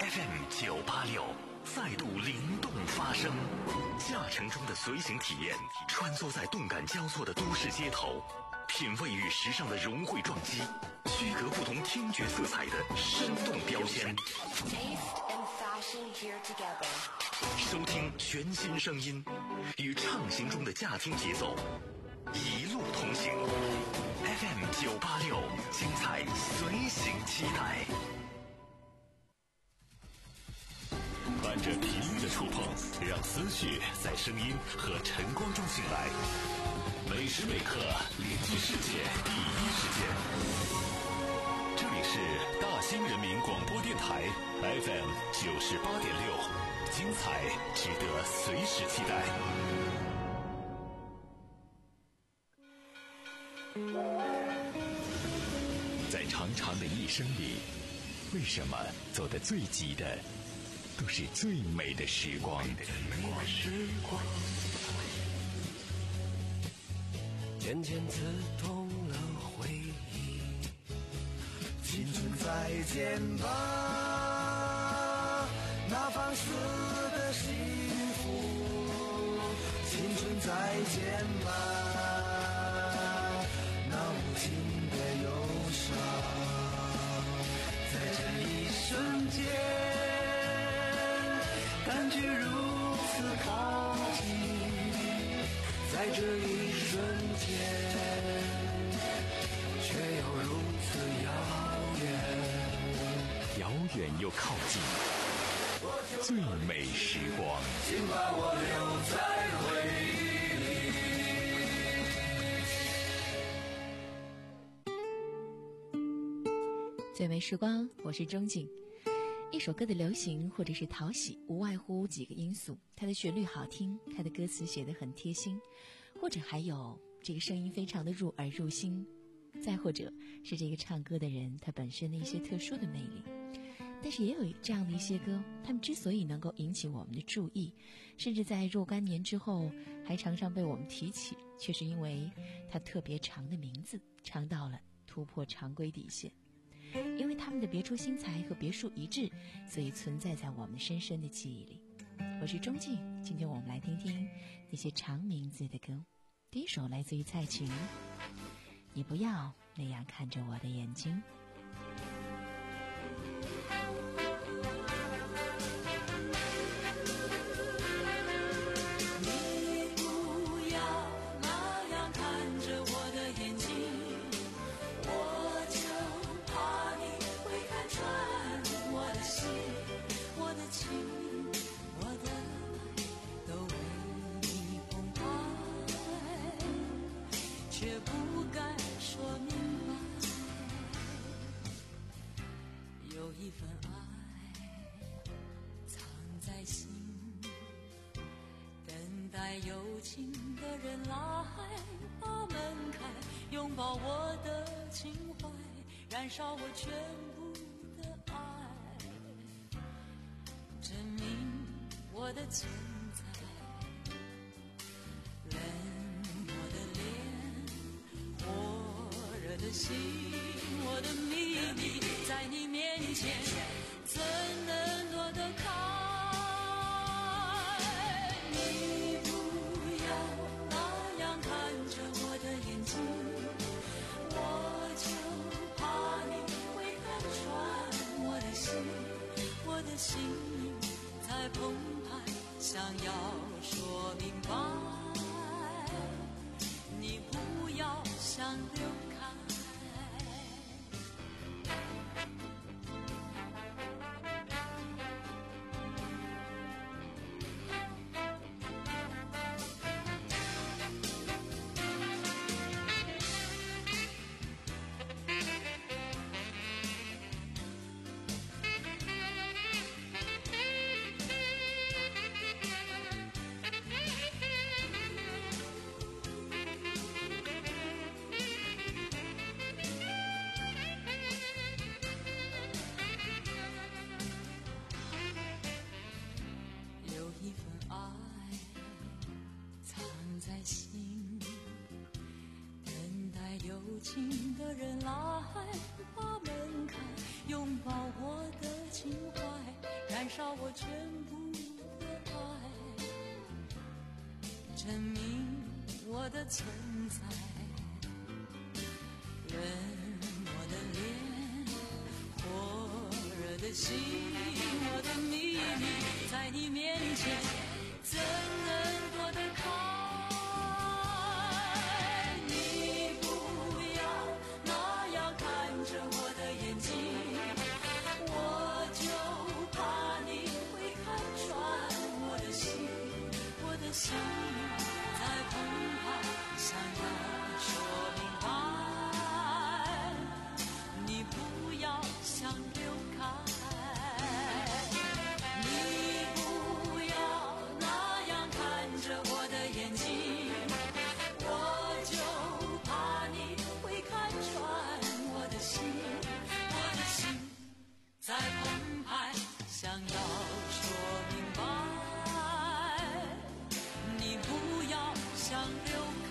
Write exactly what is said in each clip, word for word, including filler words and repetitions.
F M 九八六再度灵动发声，驾乘中的随行体验，穿梭在动感交错的都市街头，品味与时尚的融汇撞击，区隔不同听觉色彩的生动标签。收听全新声音，与畅行中的驾听节奏，一路同行。F M 九八六，精彩随行期待。伴着频率的触碰，让思绪在声音和晨光中醒来。每时每刻连接世界第一时间。这里是大兴人民广播电台 F M 九十八点六，精彩值得随时期待。在长长的一生里，为什么走得最急的都是最美的时光？ 渐渐刺痛了回忆，青春再见吧，那放肆的幸福，青春再见吧，那无情的忧伤，在这一瞬间感觉如此靠近，在这一瞬间却又如此遥远， 遥远又靠近，最美时光， 请把我留在回忆里。最美时光，我是钟景。一首歌的流行或者是讨喜，无外乎几个因素：它的旋律好听，它的歌词写得很贴心，或者还有这个声音非常的入耳入心，再或者是这个唱歌的人他本身的一些特殊的魅力。但是也有这样的一些歌，他们之所以能够引起我们的注意，甚至在若干年之后还常常被我们提起，却是因为它特别长的名字，长到了突破常规底线。因为他们的别出心裁和别树一帜，所以存在在我们深深的记忆里。我是钟静，今天我们来听听那些长名字的歌。第一首来自于蔡琴，你不要那样看着我的眼睛。 有一份爱藏在心，等待有情的人来把门开，拥抱我的情怀，燃烧我全部的爱，证明我的存在。冷漠的脸，火热的心，我的秘密在你面前怎能躲得开？你不要那样看着我的眼睛，我就怕你会看穿我的心，我的心在澎湃，想要说明白，你不要想溜开。有情的人来把门开， 拥抱我的情怀，燃烧我全部的爱，证明我的存在。人我的脸，火热的心，我的秘密，在你面前怎能躲得开？你不要那样看着我的眼睛，我就怕你会看穿我的心，我的心在澎湃，想要说明白，你不要想流开。你不要那样看着我的眼睛，我就怕你会看穿我的心，我的心在澎湃，想要说明白，你不要想流开。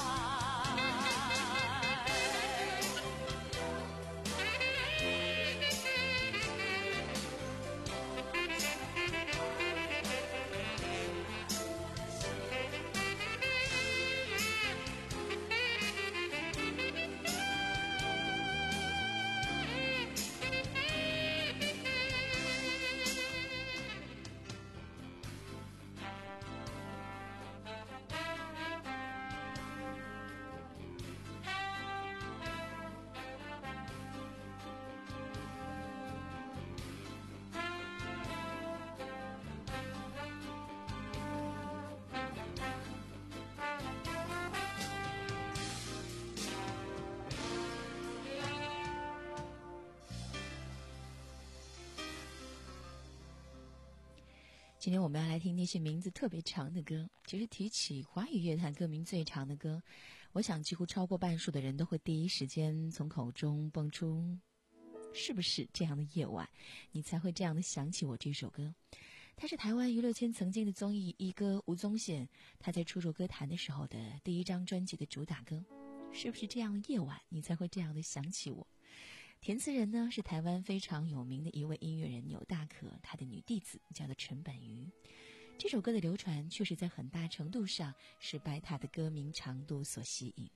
今天我们要来听那些名字特别长的歌。其实提起华语乐坛歌名最长的歌，我想几乎超过半数的人都会第一时间从口中蹦出是不是这样的夜晚你才会这样的想起我这首歌。它是台湾娱乐圈曾经的综艺一哥吴宗宪，他在出入歌坛的时候的第一张专辑的主打歌，是不是这样的夜晚你才会这样的想起我。填词人呢是台湾非常有名的一位音乐人钮大可，他的女弟子叫做陈本瑜。这首歌的流传确实在很大程度上是拜他的歌名长度所吸引。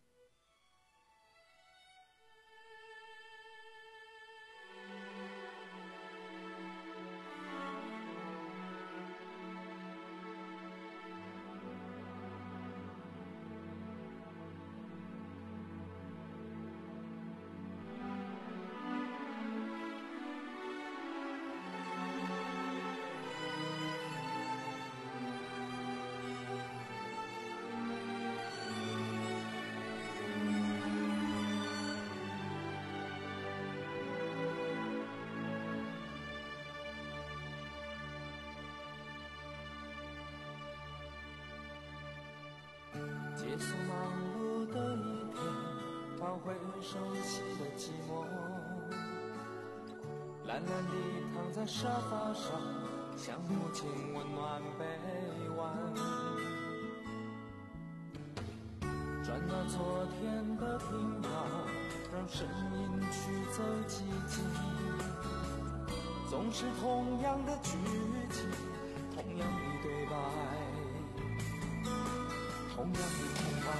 结束忙碌的一天，找回熟悉的寂寞，懒懒地躺在沙发上，想母亲温暖臂弯，转到昨天的频道，让声音驱走寂静，总是同样的剧情，同样的对白，同样的空白。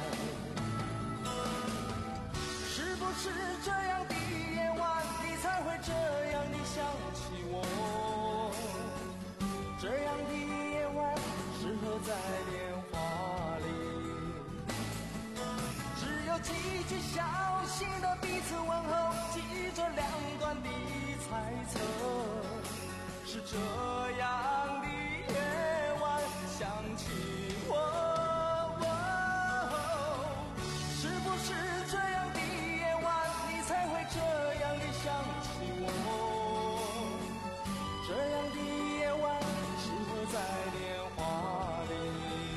是不是这样的夜晚你才会这样的想起我？这样的夜晚适合在电话里，只有几句小心的彼此问候，记着两端的猜测。是这样的夜晚想起我，在电话里，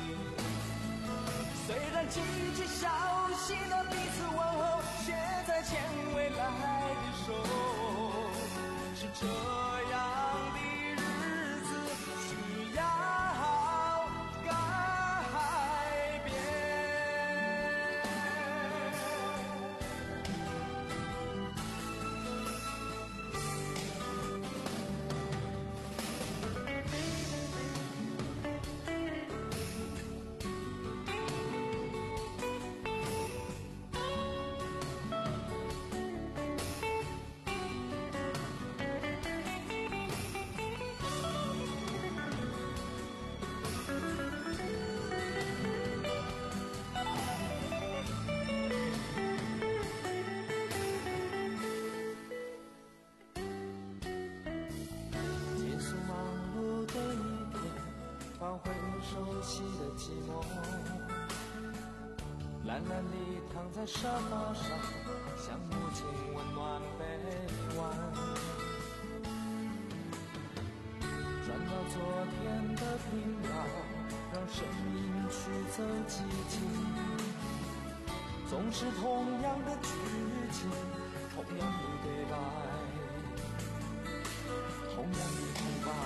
虽然几句小心的彼此问候，写在牵未来的手，是这样的日子需要改变。 息的寂寞，懒懒地躺在沙发上，像母亲温暖臂弯。转到昨天的频道，让声音驱走寂静。总是同样的剧情，同样的对白，同样的空白。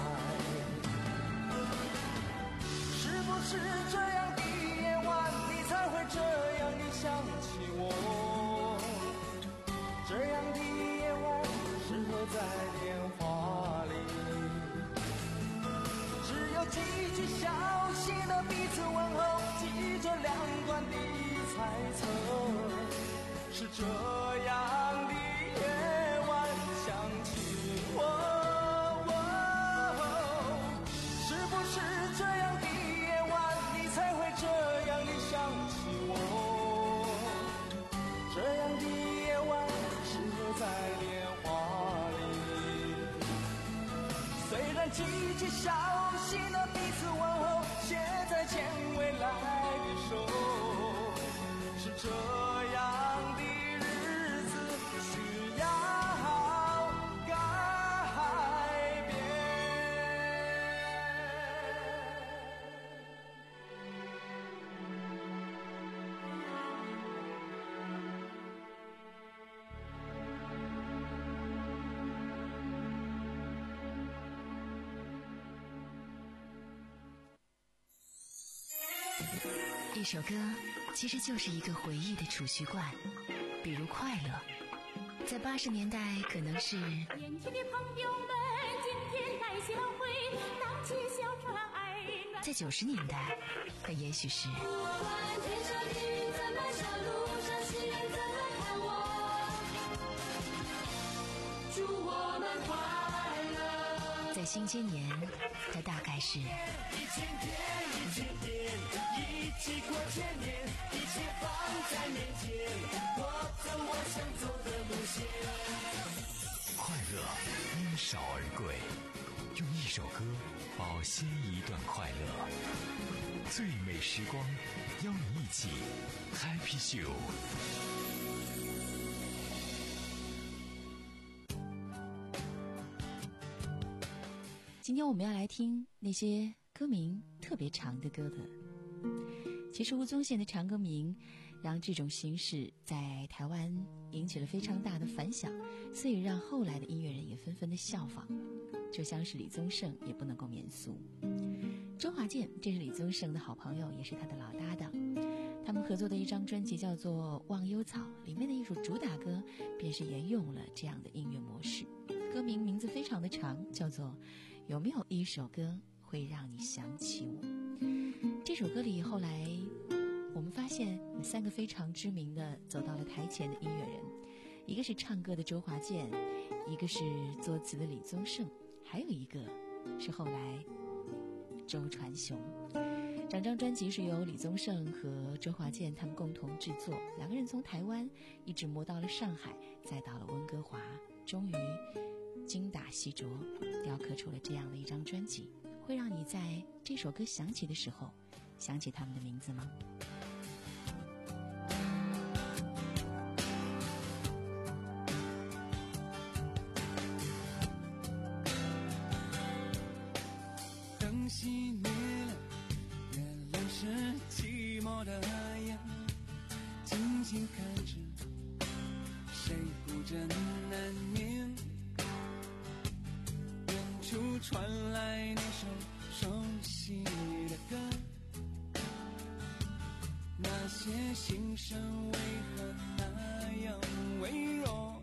是不是这样的夜晚，你才会这样的想起我？这样的夜晚适合在电话里，只有几句小心的彼此问候，记着两端的猜测。是这样的夜晚想起我，是不是这样的夜晚你才会这样的想起我？这样的夜晚适合在电话里，虽然几句小心的彼此问候写在牵未来的手，是这样的日子需要改变。 一首歌其实就是一个回忆的储蓄罐，比如快乐，在八十年代可能是年轻的朋友们今天来相会，荡起小船儿暖。 在九十年代它也许是不管天上雨怎么下，路上行人怎么看我，祝我们快乐。 在新千年它大概是一千天一千天一起过千年，一切放在面前，我走我想走的路线。 快乐因少而贵，用一首歌保鲜一段快乐。最美时光，邀你一起 Happy Show。 今天我们要来听那些歌名特别长的歌的。其实吴宗宪的长歌名让这种形式在台湾引起了非常大的反响，所以让后来的音乐人也纷纷的效仿，就像是李宗盛也不能够免俗。周华健这是李宗盛的好朋友，也是他的老搭档，他们合作的一张专辑叫做《忘忧草》，里面的一首主打歌便是沿用了这样的音乐模式。歌名名字非常的长，叫做有没有一首歌会让你想起我。这首歌里后来我们发现有三个非常知名的走到了台前的音乐人，一个是唱歌的周华健，一个是作词的李宗盛，还有一个是后来周传雄。整张专辑是由李宗盛和周华健他们共同制作，两个人从台湾一直磨到了上海，再到了温哥华，终于精打细琢雕刻出了这样的一张专辑。会让你在这首歌响起的时候想起他们的名字吗？ 灯熄灭了，月亮是寂寞的眼，静静看着谁孤枕难眠，远处传来那首熟悉的歌，那些心声为何那样微弱，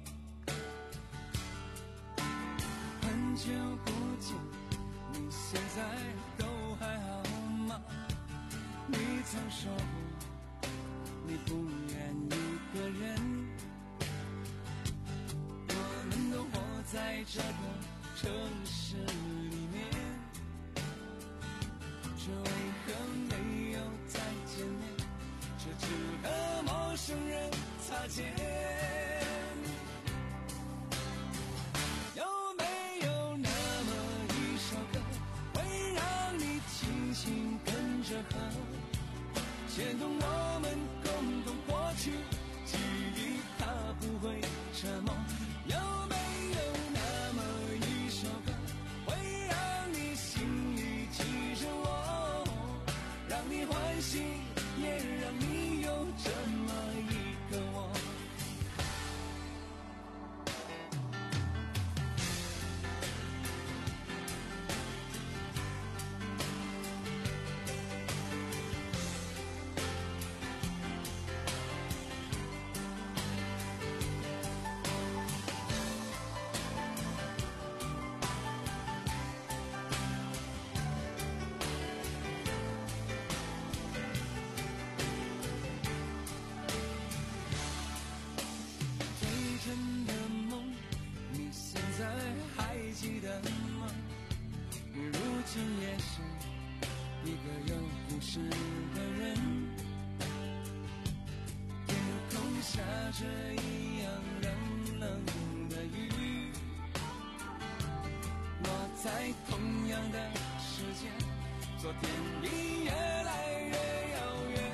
很久不见，你现在都还好吗？你曾说过你不愿一个人，我们都活在这个城市里面，却为何没有再见面，却只和陌生人擦肩。有没有那么一首歌，会让你轻轻跟着和牵动我们共同过去，记忆它不会沉默。有没有那么一首歌，会让你心里记着我，让你欢喜，也让你有这么一个我。真的梦，你现在还记得吗？你如今也是一个有故事的人，天空下着一样冷冷的雨，我在同样的时间，昨天已越来越遥远。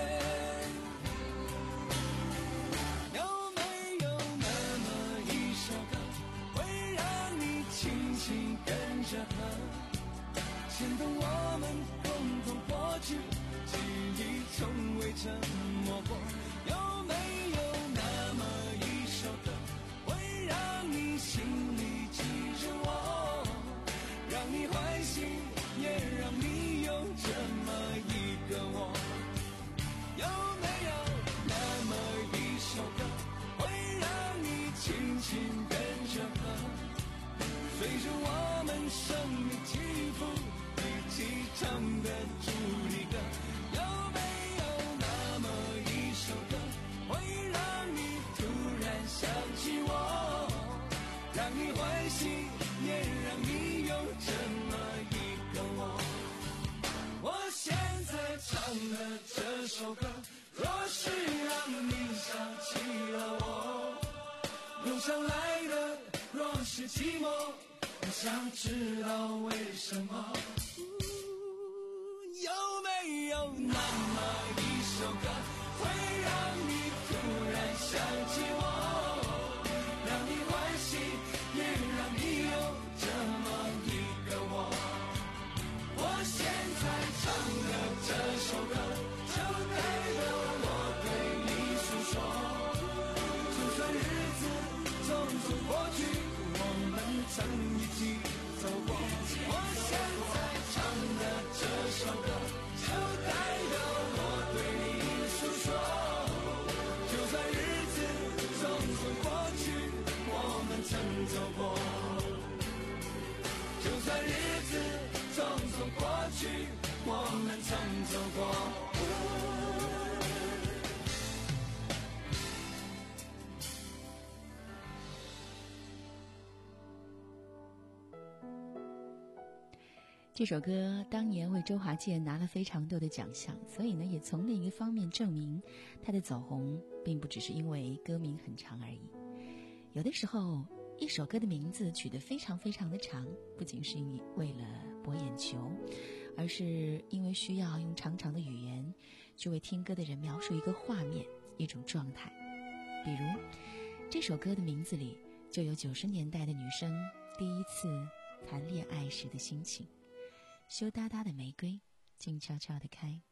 跟着和牵动我们共同过去，记忆从未沉默过。有没有那么一首歌，会让你心里记着我，让你欢喜，也让你有这么一个我。有没有那么一首歌，会让你轻轻跟着和，随着我们生命起伏，一起唱的主题歌。有没有那么一首歌，会让你突然想起我，让你欢喜，也让你有这么一个我。我现在唱的这首歌，若是让你想起了我，涌上来的若是寂寞，我想知道为什么。有没有那么一首歌，会让你突然想起我，让你欢喜，也让你有这么一个我。我现在唱的这首歌，就代表我对你诉说，就算日子匆匆过去，我们曾一起走过。我现在唱的这首歌，就代表我对你诉说，就算日子匆匆过去，我们曾走过。就算日子匆匆过去，我们曾走过。 这首歌当年为周华健拿了非常多的奖项，所以呢，也从另一个方面证明他的走红并不只是因为歌名很长而已。有的时候，一首歌的名字取得非常非常的长，不仅是为了博眼球，而是因为需要用长长的语言去为听歌的人描述一个画面、一种状态。比如，这首歌的名字里就有九十年代的女生第一次谈恋爱时的心情。羞答答的玫瑰，静悄悄地开。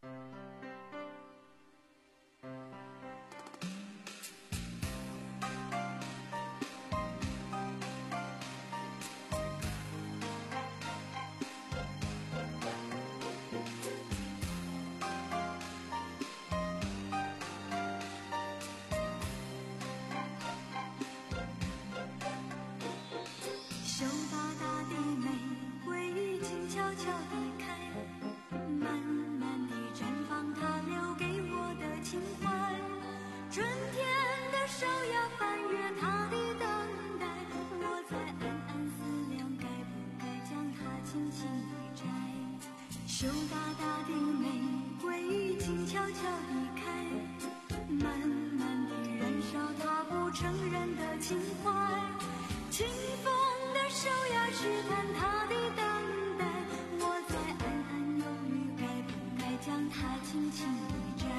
羞答答的玫瑰，静悄悄地开，慢慢地绽放它留给我的情怀。春天的手呀，翻越它的等待，我在暗暗思量，该不该将它轻轻地摘。羞答答的玫瑰，静悄悄地开，慢慢地燃烧它不承认的情怀。清风的手呀，试探他的等待，我在暗暗犹豫，该不该将它轻轻地摘。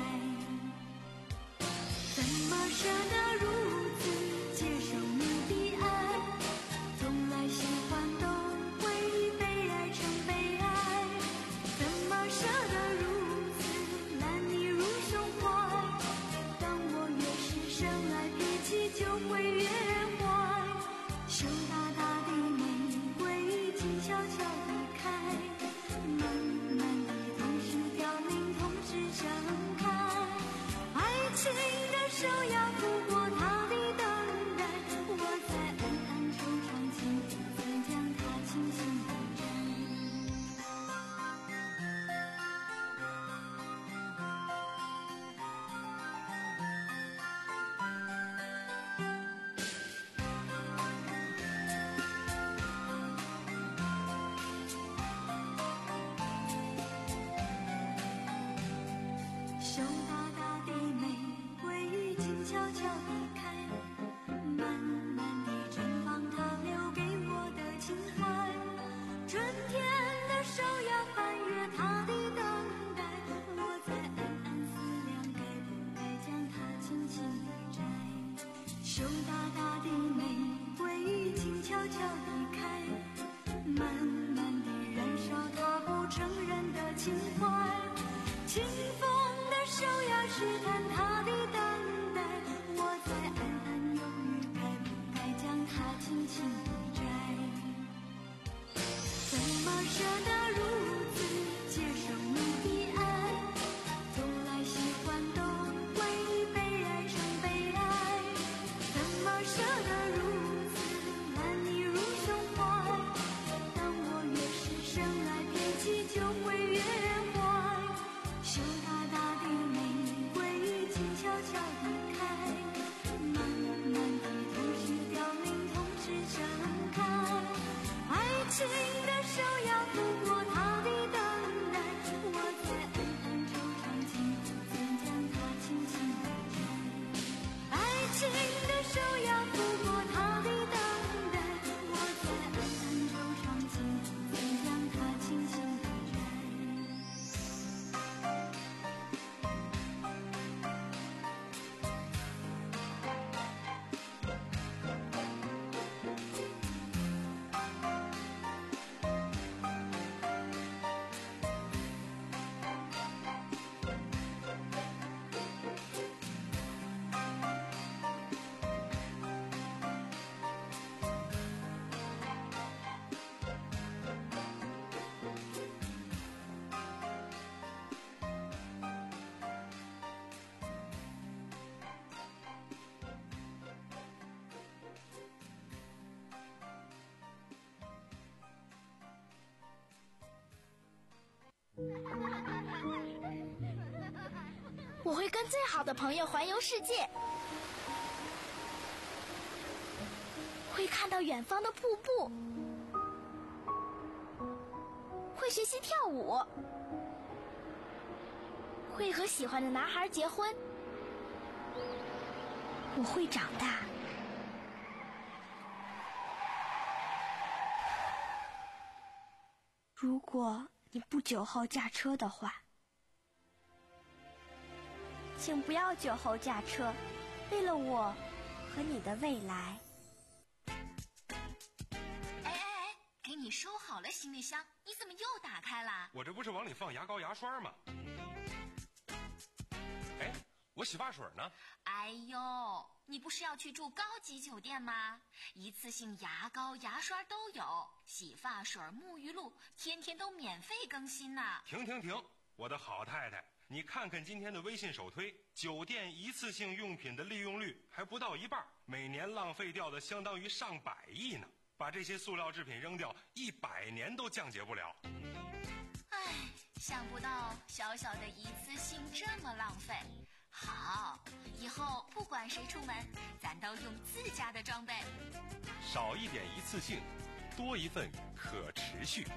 怎么舍得如此接受你的爱？从来喜欢都会被爱成悲哀。怎么舍得如此揽你入胸怀？当我越是深爱，脾气就会越坏。羞答答的玫瑰静悄悄地开，慢慢地同时凋零，同时盛开。爱情的手要抚过它的等待，我在暗暗惆怅间，再将它轻轻地摘。羞答答的玫瑰静悄悄地开，慢慢地绽放它留给我的情怀。春天的手要翻越它的等待，我在暗暗思量，该不该将它轻轻地摘。羞答答的玫瑰静悄悄地开，慢慢地燃烧它不承认的情怀。清风的手要试探它的等待，我在暗暗犹豫，该不该将它轻轻地摘。怎么舍得如此接受你的爱？从来喜欢都会被爱成悲哀。怎么舍得如此揽你入胸怀？当我越是深爱，脾气就会越坏。羞答答的玫瑰静悄悄地开，慢慢地同时凋零，同时盛开。爱情的手要抚过它的等待，我在暗暗惆怅间，再将它轻轻地摘。爱情的手要抚过它的等待，我在暗暗惆怅间，再将它轻轻地摘。 我会跟最好的朋友环游世界，会看到远方的瀑布，会学习跳舞，会和喜欢的男孩结婚。我会长大。如果你不久后驾车的话，请不要酒后驾车，为了我和你的未来。 哎哎哎，给你收好了行李箱，你怎么又打开了？ 我这不是往里放牙膏牙刷吗？哎，我洗发水呢？ 哎呦，你不是要去住高级酒店吗？一次性牙膏牙刷都有，洗发水沐浴露天天都免费更新呢。 停停停，我的好太太，你看看今天的微信首推，酒店一次性用品的利用率还不到一半，每年浪费掉的相当于上百亿呢。把这些塑料制品扔掉，一百年都降解不了。 唉，想不到小小的一次性这么浪费。好，以后不管谁出门，咱都用自家的装备。 少一点一次性，多一份可持续。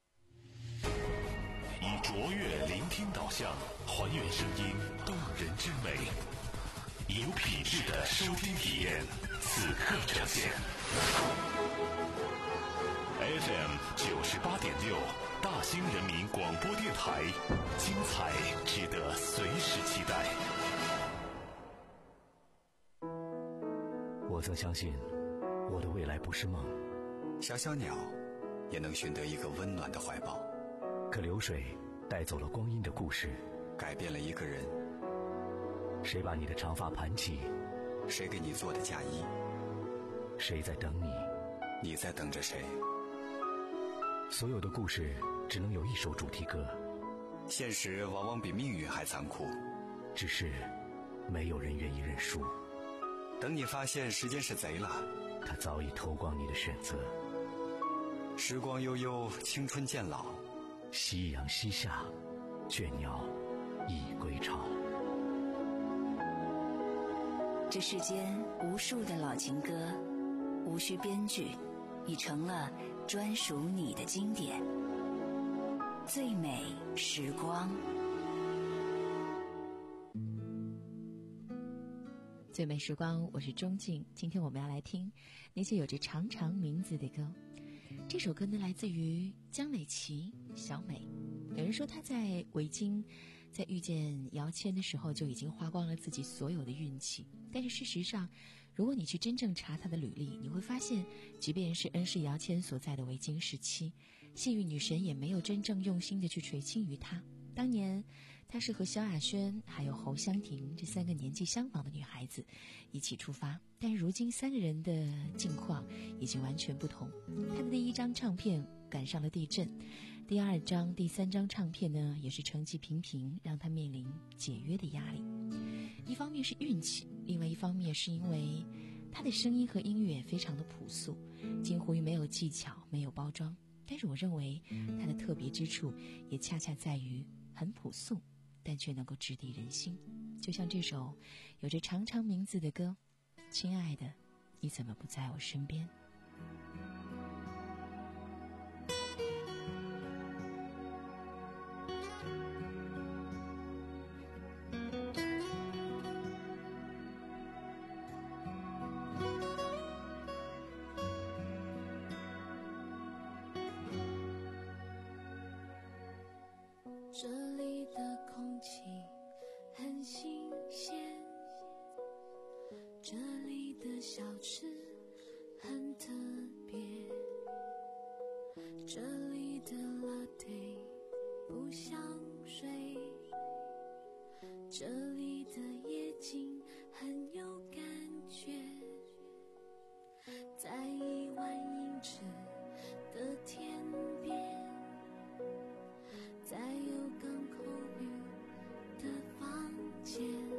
以卓越聆听导向，还原声音动人之美，以有品质的收听体验，此刻呈现。 F M 九十八点六，大兴人民广播电台，精彩值得随时期待。 我曾相信，我的未来不是梦。 小小鸟也能寻得一个温暖的怀抱。 可流水带走了光阴的故事， 改变了一个人。 谁把你的长发盘起？ 谁给你做的嫁衣？ 谁在等你？ 你在等着谁？ 所有的故事只能有一首主题歌。 现实往往比命运还残酷， 只是没有人愿意认输。 等你发现时间是贼了， 他早已偷光你的选择。 时光悠悠，青春渐老， 夕阳西下，倦鸟已归巢。 这世间无数的老情歌，无需编剧，已成了专属你的经典。最美时光， 最美时光，我是钟静。今天我们要来听那些有着长长名字的歌。这首歌呢，来自于江美琪，小美。有人说她在维京在遇见姚谦的时候就已经花光了自己所有的运气，但是事实上如果你去真正查她的履历，你会发现即便是恩师姚谦所在的维京时期，幸运女神也没有真正用心的去垂青于她。当年她是和萧亚轩还有侯湘婷这三个年纪相仿的女孩子一起出发，但如今三个人的境况已经完全不同。她的第一张唱片赶上了地震，第二张第三张唱片呢也是成绩平平，让她面临解约的压力。一方面是运气，另外一方面是因为她的声音和音乐非常的朴素，近乎于没有技巧没有包装，但是我认为她的特别之处也恰恰在于很朴素，但却能够直抵人心。就像这首有着长长名字的歌，亲爱的，你怎么不在我身边？ 这里的空气很新鲜，这里的小吃很特别，这里的 latte 不像水，这里的夜景很有感觉，在一万英尺的天边，在有港口 view 的房间，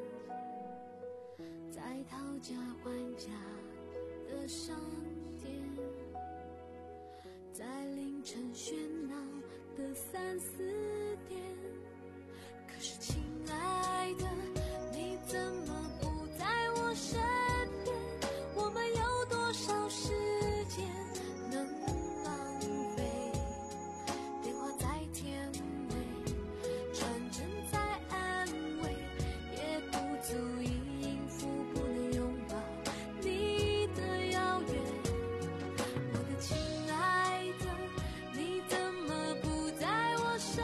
在讨价还价的商店，在凌晨喧闹的三四点。可是亲爱的，你怎么不在我身边？我们有多少时间能浪费？电话在天尾，传真在安慰，也不足以应付不能拥抱你的遥远。我的亲爱的，你怎么不在我身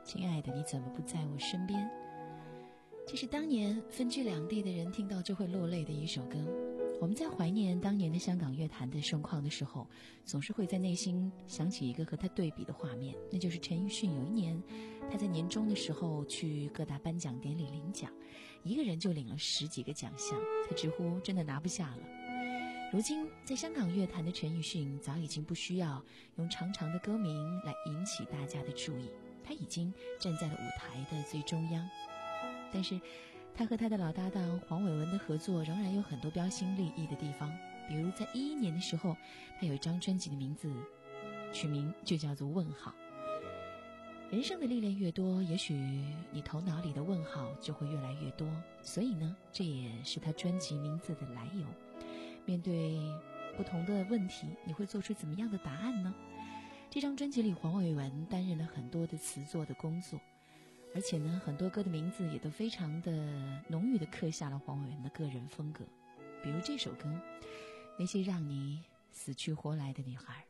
亲爱的，你怎么不在我身边？这是当年分居两地的人听到就会落泪的一首歌。我们在怀念当年的香港乐坛的盛况的时候，总是会在内心想起一个和他对比的画面，那就是陈奕迅有一年他在年终的时候去各大颁奖典礼领奖，一个人就领了十几个奖项，他直呼真的拿不下了。如今在香港乐坛的陈奕迅早已经不需要用长长的歌名来引起大家的注意，他已经站在了舞台的最中央。但是他和他的老搭档黄伟文的合作仍然有很多标新立异的地方，比如在一一年的时候，他有一张专辑的名字取名就叫做问号。人生的历练越多，也许你头脑里的问号就会越来越多，所以呢，这也是他专辑名字的来由。面对不同的问题，你会做出怎么样的答案呢？这张专辑里，黄伟文担任了很多的词作的工作，而且呢，很多歌的名字也都非常的浓郁地刻下了黄伟文的个人风格。比如这首歌，那些让你死去活来的女孩。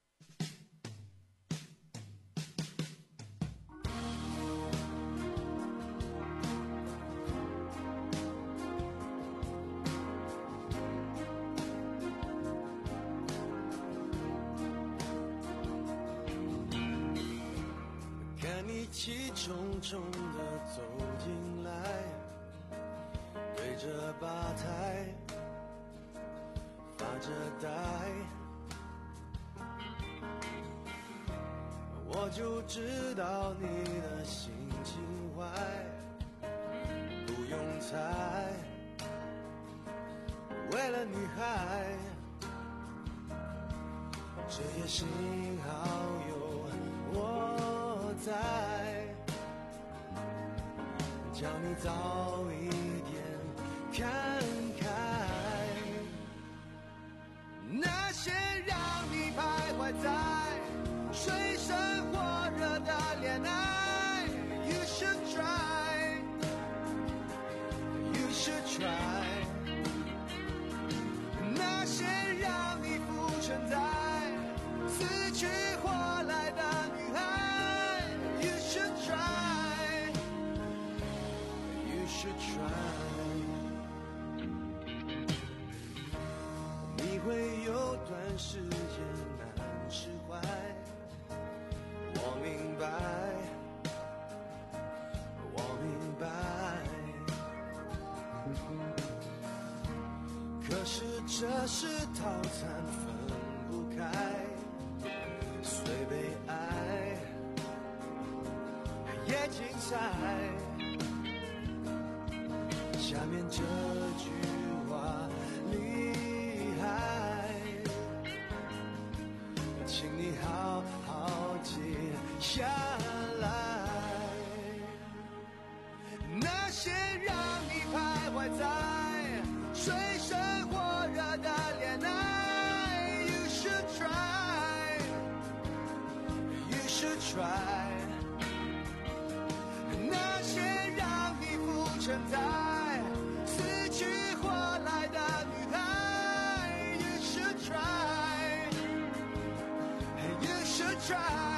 气冲冲地走进来，对着吧台发着呆，我就知道你的心情坏，不用猜，为了女孩，这也幸好有我在，叫你早一点看开，那些让你徘徊在水深火热的恋爱 You should try You should try 那些让你浮沉在死去活来的女孩 You should try You should try 你会有段时间难释怀，我明白我明白，可是这是套餐分不开，虽被爱也精彩，下面这句话厉害，请你好好记下来，那些让你徘徊在水深火热的恋爱 You should try You should try 那些让你浮沉在死去活来的女孩 You should try You should try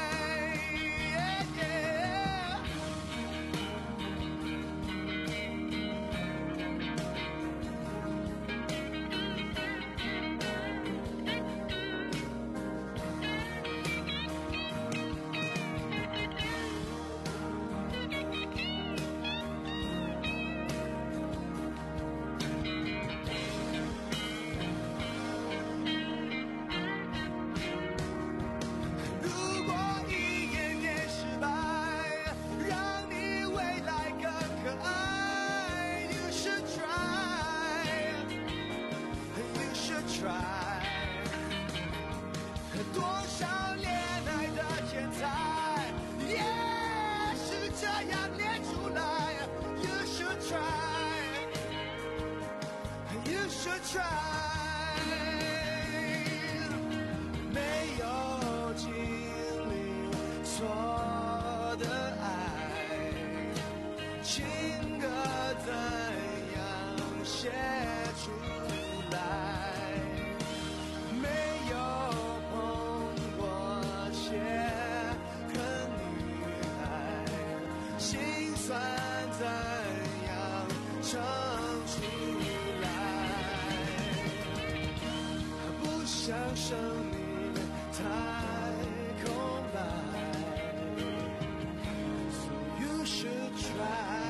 try 没有经历错的爱，情歌怎样写出来，没有碰过血和女孩像生命太空白 So you should try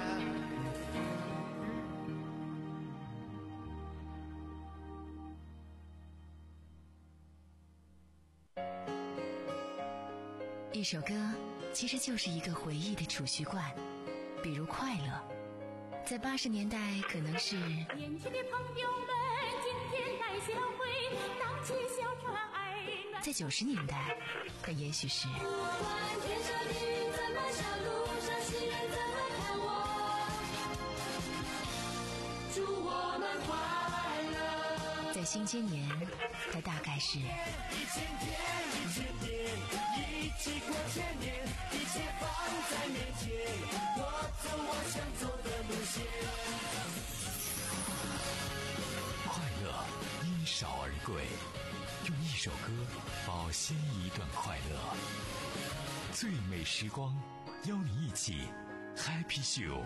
一首歌其实就是一个回忆的储蓄罐，比如快乐，在八十年代可能是年轻的朋友们今天来相会，荡起小船爱暖。 在九十年代可也许是不管天上雨怎么下，路上行人怎么看我，祝我们快乐。 在新千年它大概是一千天一千年一起过千年，一切放在面前，我走我想走的路线。 快乐因少而贵，用一首歌保鲜一段快乐。最美时光，邀你一起 Happy Show。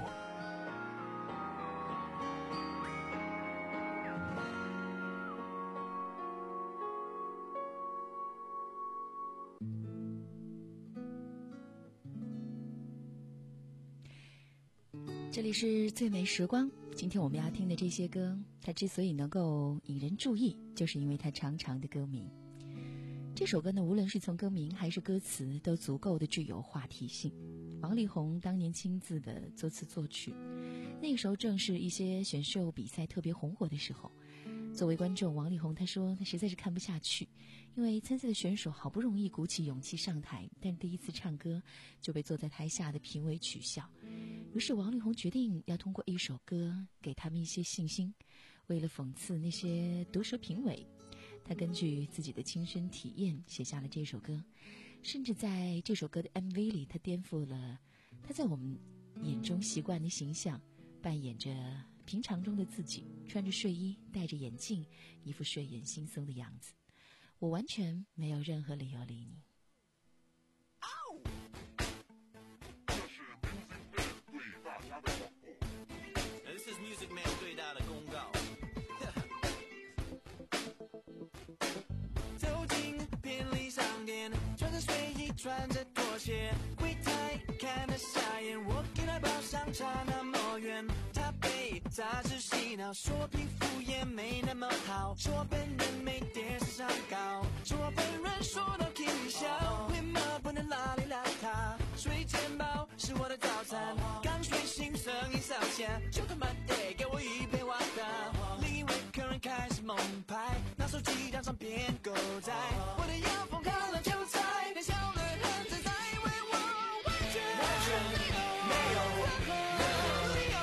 这里是最美时光，今天我们要听的这些歌，它之所以能够引人注意，就是因为它长长的歌名。这首歌呢，无论是从歌名还是歌词，都足够的具有话题性。王力宏当年亲自的作词作曲，那个时候正是一些选秀比赛特别红火的时候。作为观众，王力宏他说他实在是看不下去，因为参赛的选手好不容易鼓起勇气上台，但第一次唱歌就被坐在台下的评委取笑。于是王力宏决定要通过一首歌给他们一些信心。为了讽刺那些毒舌评委，他根据自己的亲身体验写下了这首歌，甚至在这首歌的 M V 里，他颠覆了他在我们眼中习惯的形象，扮演着平常中的自己，穿着睡衣，戴着眼镜，一副睡眼惺忪的样子。我完全没有任何理由理你。 This is Music Man 最大的公告。 走进便利商店，穿着睡衣，穿着拖鞋，柜台看得傻眼。我给他报上差那么远，他被杂志洗脑，说皮肤也没那么好，说本人没电视上高，说本人说到听你笑，为嘛不能邋里邋遢？睡前包是我的早餐，刚睡醒声音扫下，就他妈得给我一杯瓦达。另一位客人开始猛拍，拿手机当唱片狗仔，我的腰封看了就猜，连小女孩子在为我完全完全没有理由。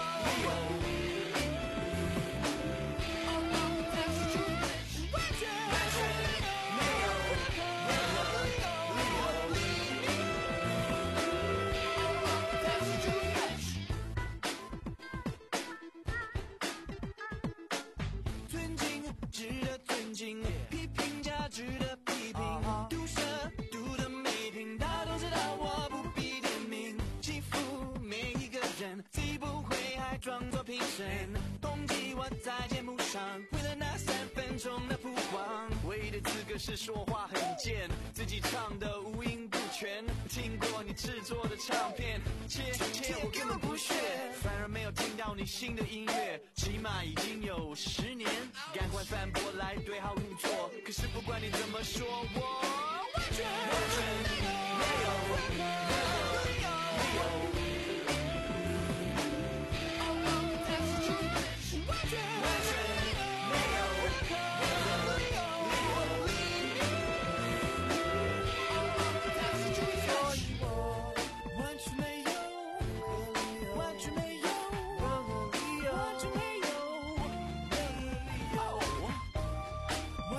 尊敬值得尊敬，批评家值得批评，毒舌毒的没品，大家都知道我不必点名，欺负每一个人，自己不会还装作评审，抨击我在节目上，为了那三分钟的曝光，唯一的资格是说话很贱，自己唱的五音不全，听过你制作的唱片，切切我根本不屑，反而没有听到你新的音乐，起码已经有十年，赶快反驳来对号入座，可是不管你怎么说，我完全完全没有理由。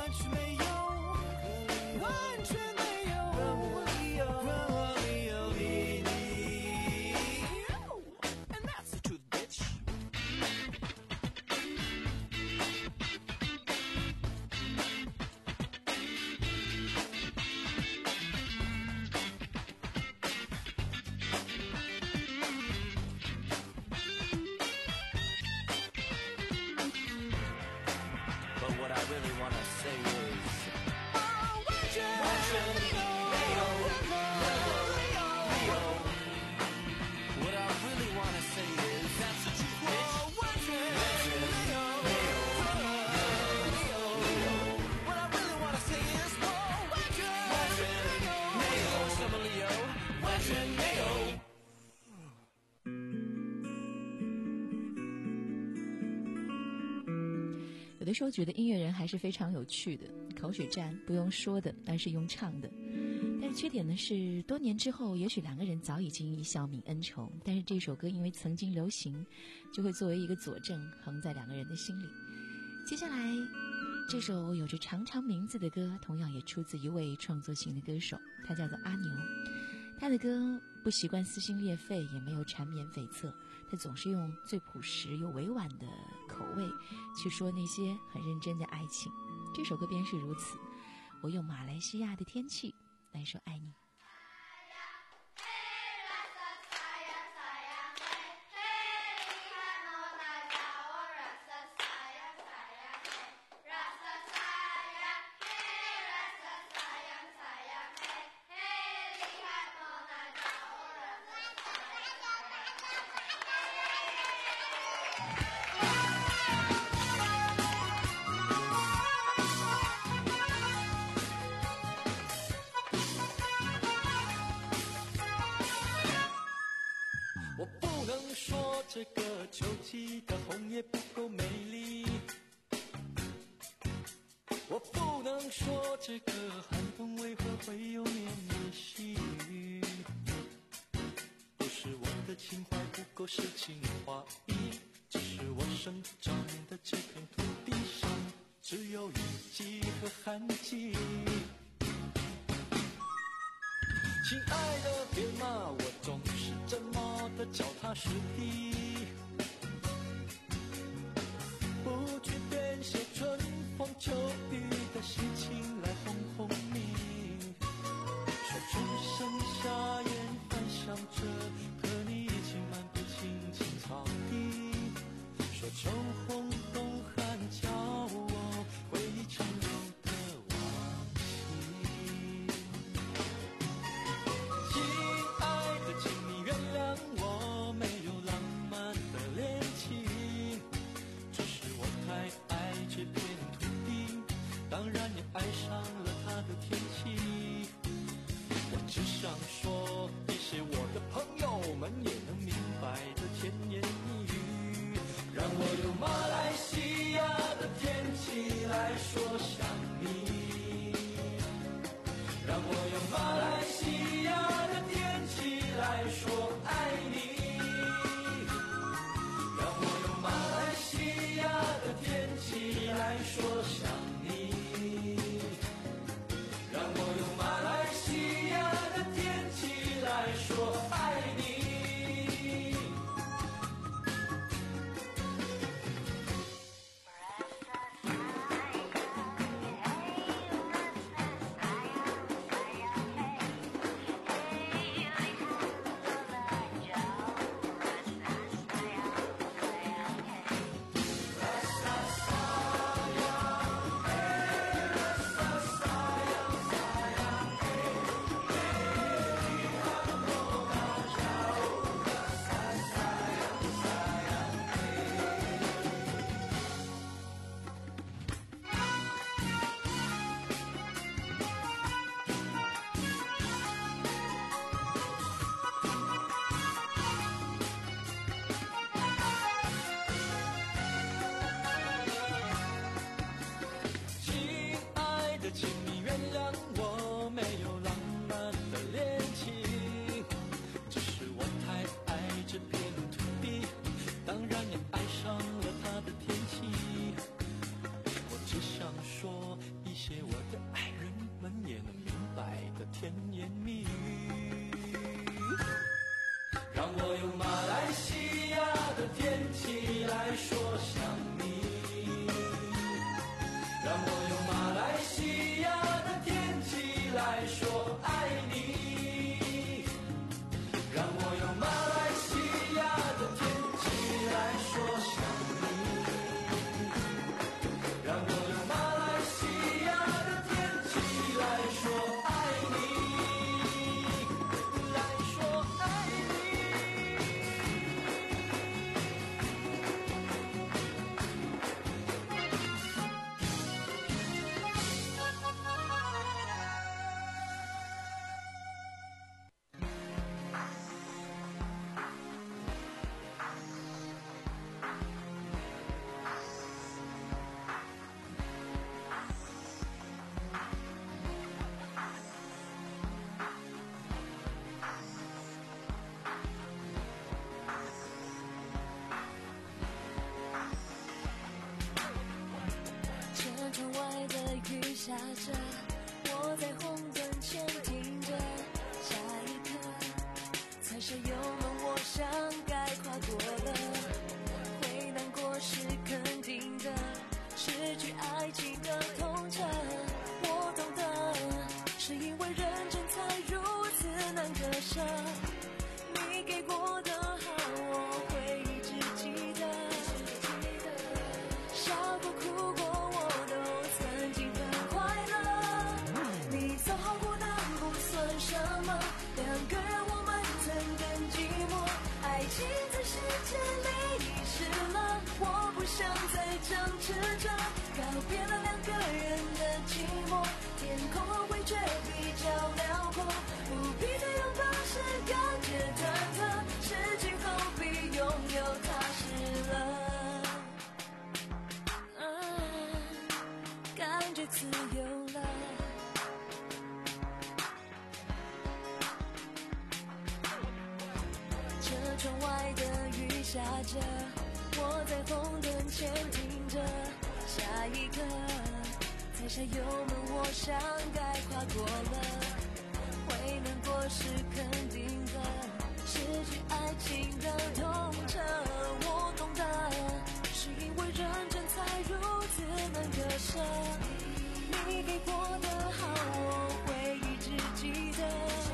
完全没有理由。 But what I really wanna say is 完全完全没有没有没有 What I really wanna say is That's the truth bitch 完全完全没有没有没有 What I really wanna say is 我完全完全没有什么理由完全没有有的时候觉得音乐人还是非常有趣的，口水战不用说的，而是用唱的。但是缺点呢是，多年之后，也许两个人早已经一笑泯恩仇，但是这首歌因为曾经流行，就会作为一个佐证，横在两个人的心里。接下来，这首有着长长名字的歌，同样也出自一位创作型的歌手，他叫做阿牛。他的歌不习惯撕心裂肺，也没有缠绵悱恻，他总是用最朴实又委婉的口味去说那些很认真的爱情。这首歌便是如此，我用马来西亚的天气来说爱你。 我不能说这个秋季的红叶不够美丽，我不能说这个寒风为何会有绵绵细雨，不是我的情怀不够诗情画意，只是我生长的这片土地上只有雨季和旱季。亲爱的，别骂我总是这么的脚踏实地，不去编写春风秋雨的心情来哄哄你。说春生夏燕繁响着，可你已经漫步青青草地。说秋红冬寒叫我回忆成流的往昔。亲爱的，请你原谅我没有浪漫的恋情，只是我太爱这片土地，当然也爱上了它的天气。我只想说一些我的朋友们也能明白的甜言蜜语，让我用马来西亚的天气来说想你，让我用马来西亚的天气来说爱你，让我用马来西亚的天气来说想你，让我用马来西亚的天气来说爱你。 下着，我在红灯前停着，下一刻踩下油门，我想该跨过了。会难过是肯定的，失去爱情的痛彻，我懂得，是因为认真才如此难割舍。你给过的好，我会一直记得，笑过哭过我都曾经很快乐。你走好孤单不算什么，两个人我们曾更寂寞，爱情在时间里遗失了，我不想再僵持着，告别了两个人的寂寞，天空和灰却比较辽阔，不必再拥抱时感觉忐忑，失去后比拥有踏实了，啊，感觉自由了。车窗外的雨下着，我在红灯前停着，下一刻踩下油门，我想该跨过了。会难过是肯定的，失去爱情的痛彻，我懂得，是因为认真才如此难割舍。你给过的好，我会一直记得，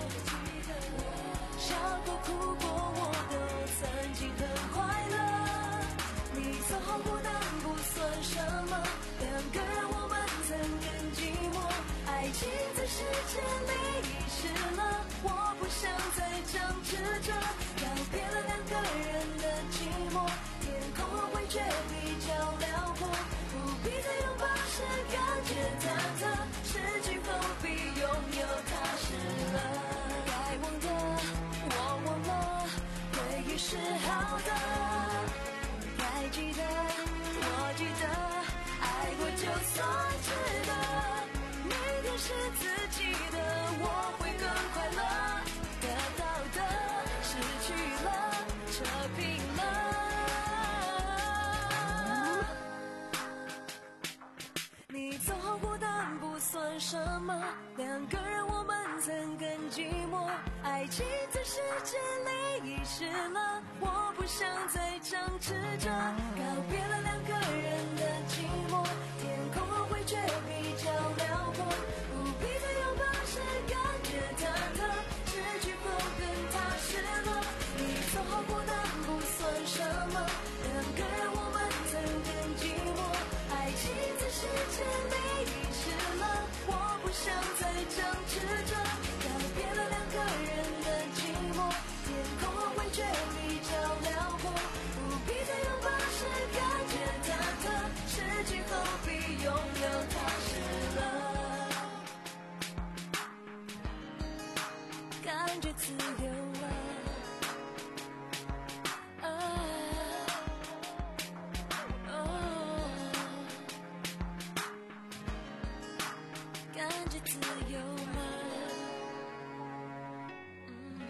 笑过哭过我都曾经很快乐。你走好孤单不算什么，两个人我们曾更寂寞，爱情在时间里遗失了，我不想再僵持着，告别了两个人的寂寞，天空和灰却比较辽阔，不必再拥抱时感觉忐忑，失去后比拥有踏实了。该忘的我忘了，回忆是好的，该记得我记得，爱过就算值得，明天是自己的，我会更快乐，得到的失去了，扯平了。你走好孤单不算什么，两个人我们曾更寂寞，爱情在时间里遗失了，我不想再僵持着，告别了两个人的寂寞，天空和灰却比较辽阔，不必再拥抱时感觉忐忑，失去后更踏实了。你走好孤单不算什么，两个人我们曾更寂寞，爱情在时间里遗失了，我不想再僵持着，告别了两个人的寂寞，天空和灰却比较辽阔，不必再拥抱时感觉忐忑，失去后比拥有踏实了，感觉自由了，啊，哦，感觉自由了，嗯。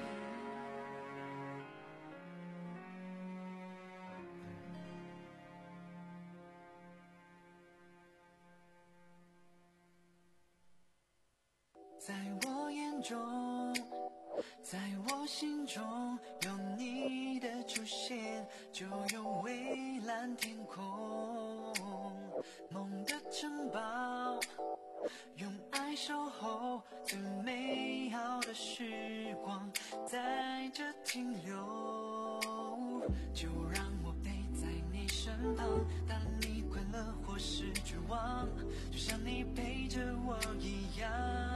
在我眼中，在我心中，有你的出现，就有蔚蓝天空。梦的城堡，用爱守候，最美好的时光在这停留。就让我陪在你身旁，当你快乐或是绝望，就像你陪着我一样。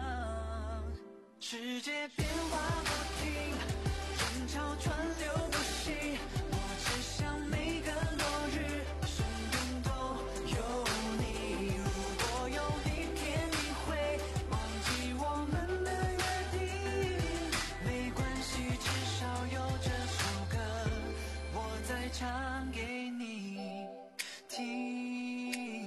世界变化不停，人潮川流不息，我只想每个落日身边都有你。如果有一天你会忘记我们的约定，没关系，至少有这首歌我在唱给你听。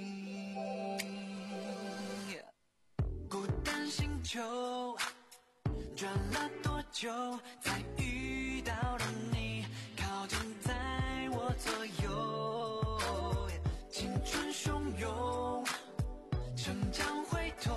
孤单星球转了多久才遇到了你，靠近在我左右，青春汹涌，成长回头，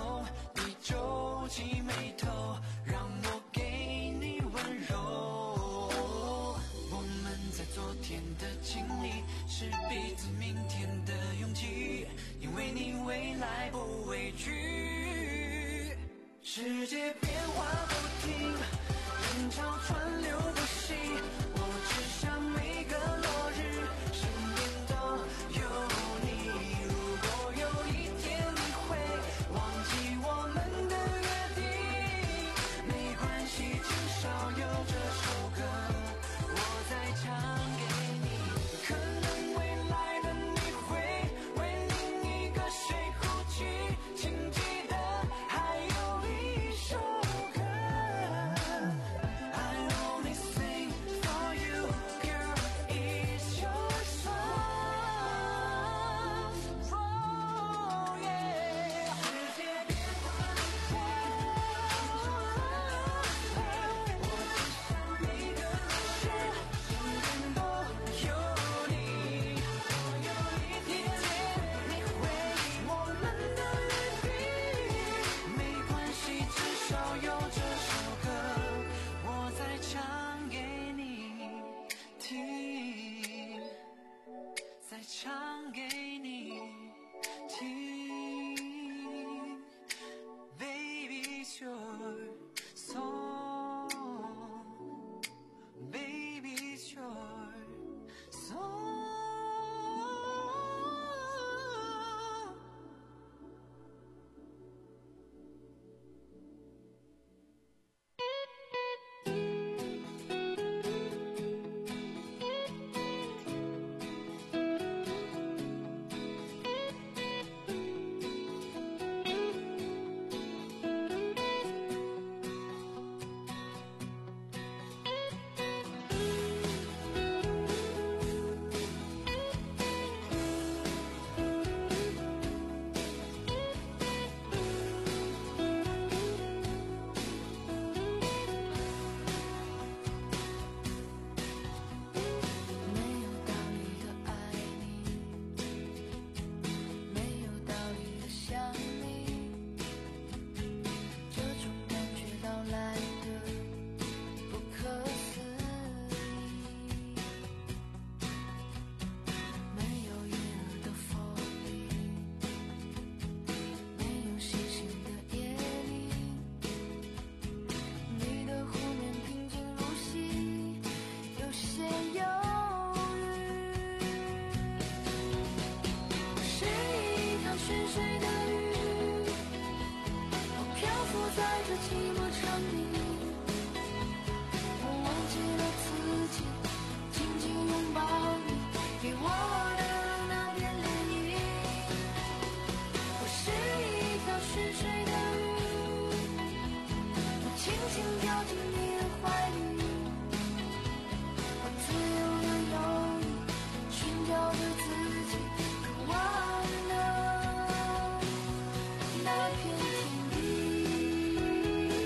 寂寞长鸣，我忘记了自己，紧紧拥抱你给我的那片涟漪。我是一条顺水的鱼，我轻轻掉进你的怀里，我自由的游弋，寻找着自己渴望的那片天地。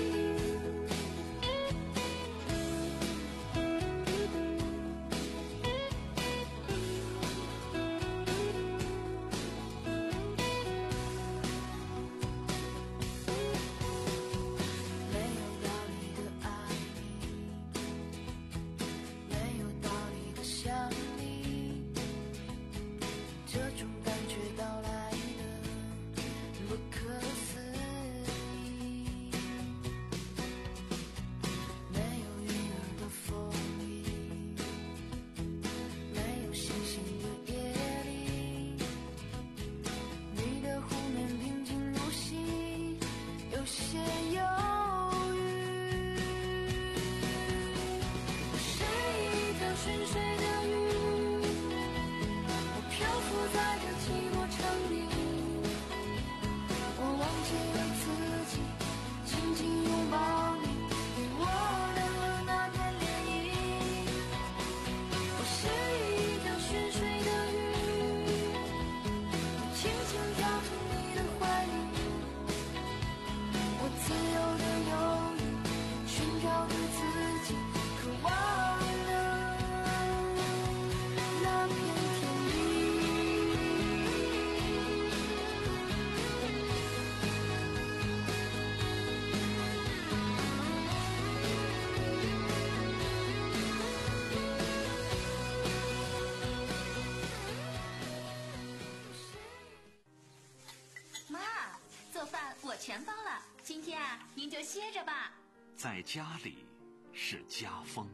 没有道理的爱你，没有道理的想你，这种感觉到来的不可思议。没有云儿的风里，没有星星的夜里，你的湖面平静如洗，有些忧郁。我是一条顺水的鱼，我漂浮在这寂寞长鸣，我忘记了自己，紧紧拥抱你给我的那片涟漪。我是一条顺水的鱼，我轻轻跳进你的怀里，我自由的游弋，寻找着自己渴望的那片天地。 妈，做饭我全包了，今天啊，您就歇着吧。 在家里是家风，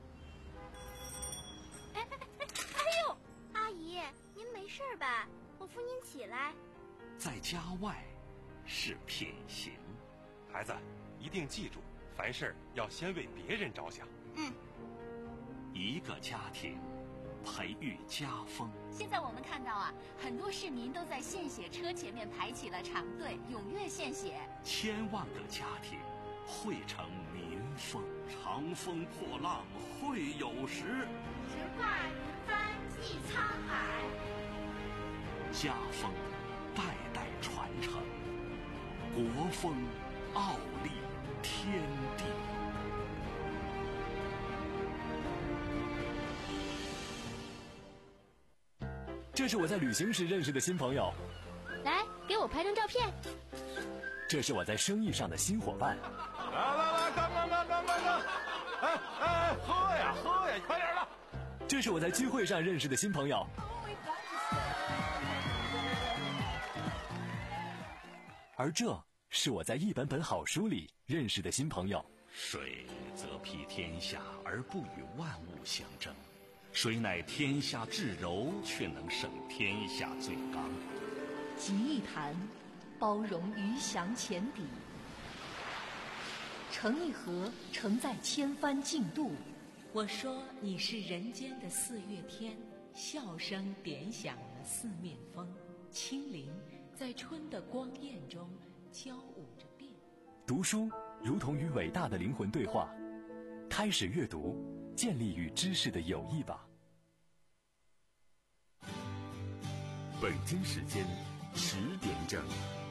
哎哎哎哎呦，阿姨，您没事吧？我扶您起来。 在家外是品行。 孩子，一定记住，凡事要先为别人着想。 嗯， 一个家庭培育家风。 现在我们看到啊，很多市民都在献血车前面排起了长队，踊跃献血。 千万个家庭汇成民风。长风破浪会有时， 直挂云帆济沧海。 家风代代传承，国风傲立天地。 这是我在旅行时认识的新朋友， 来，给我拍张照片。 这是我在生意上的新伙伴。 来来来，干干干干干干！哎哎，喝呀喝呀，快点的！ 这是我在聚会上认识的新朋友。而这是我在一本本好书里认识的新朋友。 水则披天下而不与万物相争，水乃天下至柔，却能胜天下最刚。 集一坛，包容鱼翔浅底；盛一盒，承载千帆竞渡。我说你是人间的四月天，笑声点响了四面风，轻灵在春的光艳中交舞着变。 读书如同与伟大的灵魂对话，开始阅读，建立与知识的友谊吧。 北京时间十点整。